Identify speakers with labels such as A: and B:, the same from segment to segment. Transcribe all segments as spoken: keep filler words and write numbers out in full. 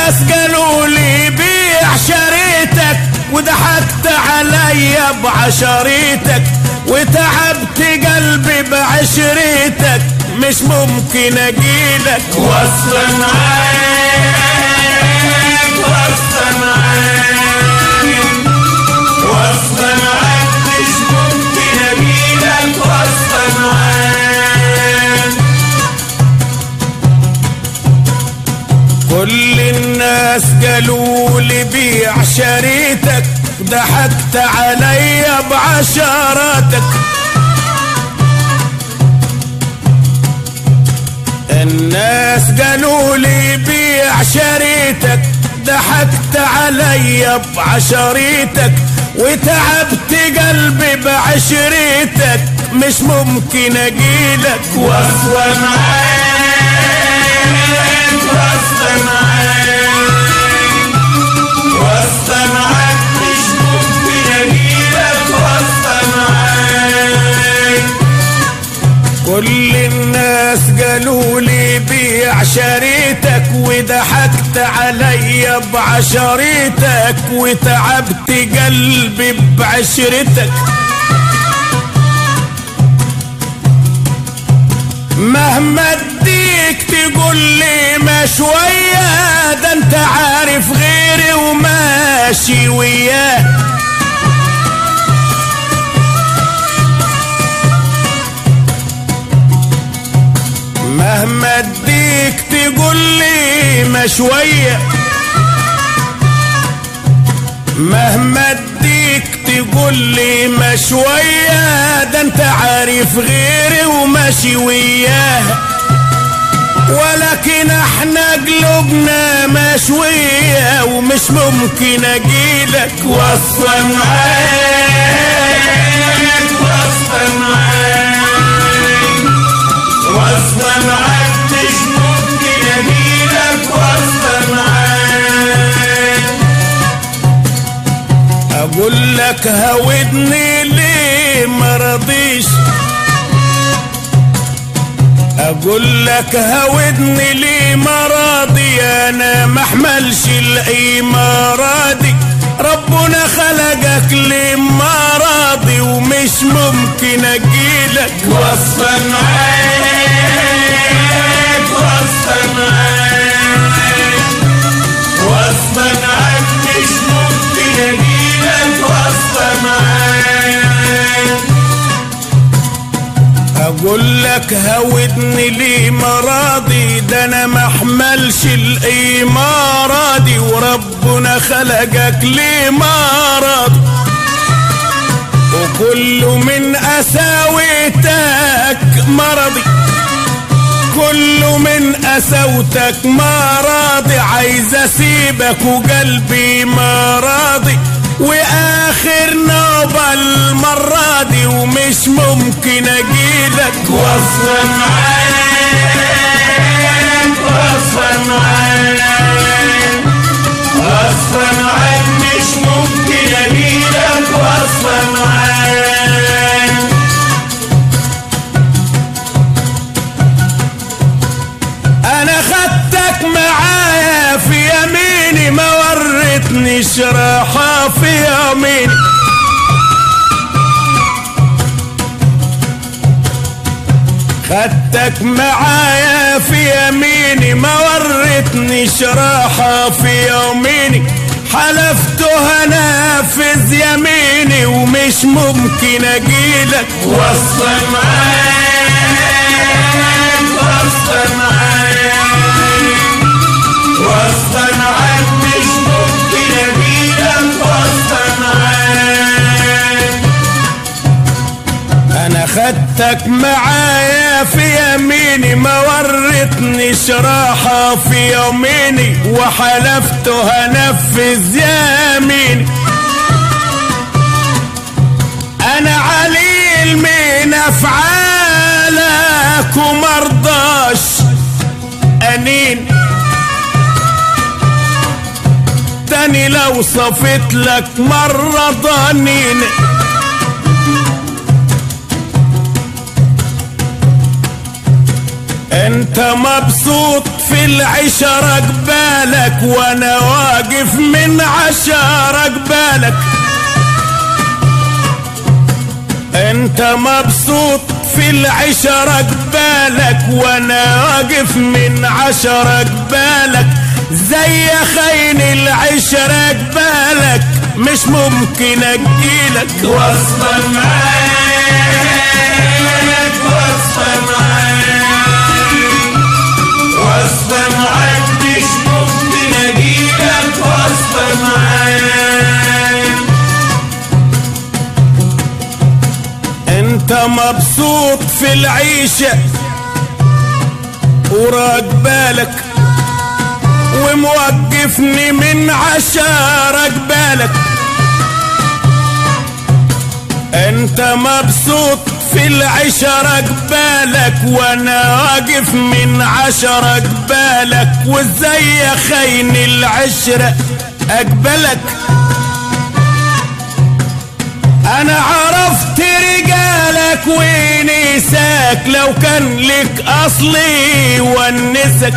A: الناس قالوا لي بيع شريتك وضحكت عليا بعشريتك وتعبت قلبي بعشريتك مش ممكن اجيلك
B: وصل معاك وصل معاك وصل معاك مش ممكن اجيلك وصل معاك.
A: كل الناس قالوا لي بيع شريتك ضحكت عليا بعشراتك. الناس قالوا لي بيع شريتك ضحكت عليا بعشريتك وتعبت قلبي بعشريتك مش ممكن اجيلك
B: وصل معاك وصل معاك وصل معاك مش ممكن اجيلك وصل معاك.
A: كل الناس قالوا لي بيع شريتك وضحكت عليا بعشريتك وتعبت قلبي بعشرتك. مهما اديك تقول لي ما شوية ده انت عارف غيري وماشي وياه. مهما اديك تقول لي ما شوية مهما اديك تقول لي ما شوية ده انت عارف غيري وماشي وياه. ولكن احنا قلوبنا مشوية ومش ممكن اجيلك
B: وصل معاك وصل معاك وصل معاك مش ممكن اجيلك وصل معاك.
A: اقول لك هودني ليه مرضيش اقول لك هودني ليه مراضي انا محملش الامارادي. ربنا خلقك ليه مراضي ومش ممكن اجيلك
B: وصل معاك وصل معاك وصل معاك مش ممكن اجيلك وصل معاك.
A: اقول لك هودني ليه مراضي ده انا محملش الامارادي وربنا خلقك ليه مراضي. وكل من اساويتك مرضي كل من اسوتك مراضي. عايز اسيبك وقلبي مراضي واخر نوبة المرة دي ومش ممكن اجيلك
B: وصل معاك وصل معاك وصل معاك مش ممكن اجيلك وصل معاك.
A: انا خدتك معايا في يميني ما ورتنيش راحة في يميني. خدتك معايا في يميني ما ورتنيش راحة في يوميني. حلفت هنفذ يميني ومش ممكن اجيلك
B: وصل معاك وصل معاك وصل معاك مش ممكن اجيلك وصل معاك.
A: انا خدتك معايا في يميني ما ورتنيش راحة في يوميني وحلفت هنفذ يميني. انا عليل من افعالك ومرضاش انين تاني لو صفت لك مرة ضنين. انت مبسوط في العشرة قبالك وانا واقف من عشرة قبالك. انت مبسوط في العشرة قبالك وانا واقف من عشرة قبالك. زي خاين العشرة قبالك مش ممكن اجيلك.
B: واصلة معاك واصلة معاك واصلة معاك مش ممكن اجيلك. واصلة معاك
A: انت مبسوط في العيشة وراقبالك وموقفني من عشرة قبالك. انت مبسوط في العشرة قبالك وانا واقف من عشرة قبالك. وازاي خاين العشرة اقبلك. انا عرفت رجالك ونساك لو كان لك اصلي ونسك.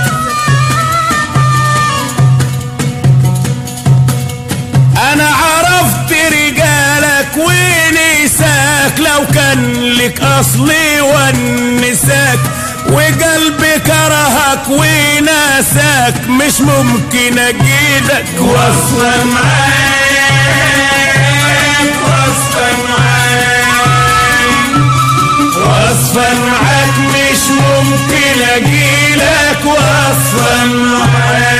A: انا عرفت رجالك ونساك لو كان لك اصلي ونساك. وقلبي كرهك وناساك مش ممكن اجيلك.
B: واصلة معاك واصلة معاك واصلة معاك مش ممكن اجيلك. واصلة معاك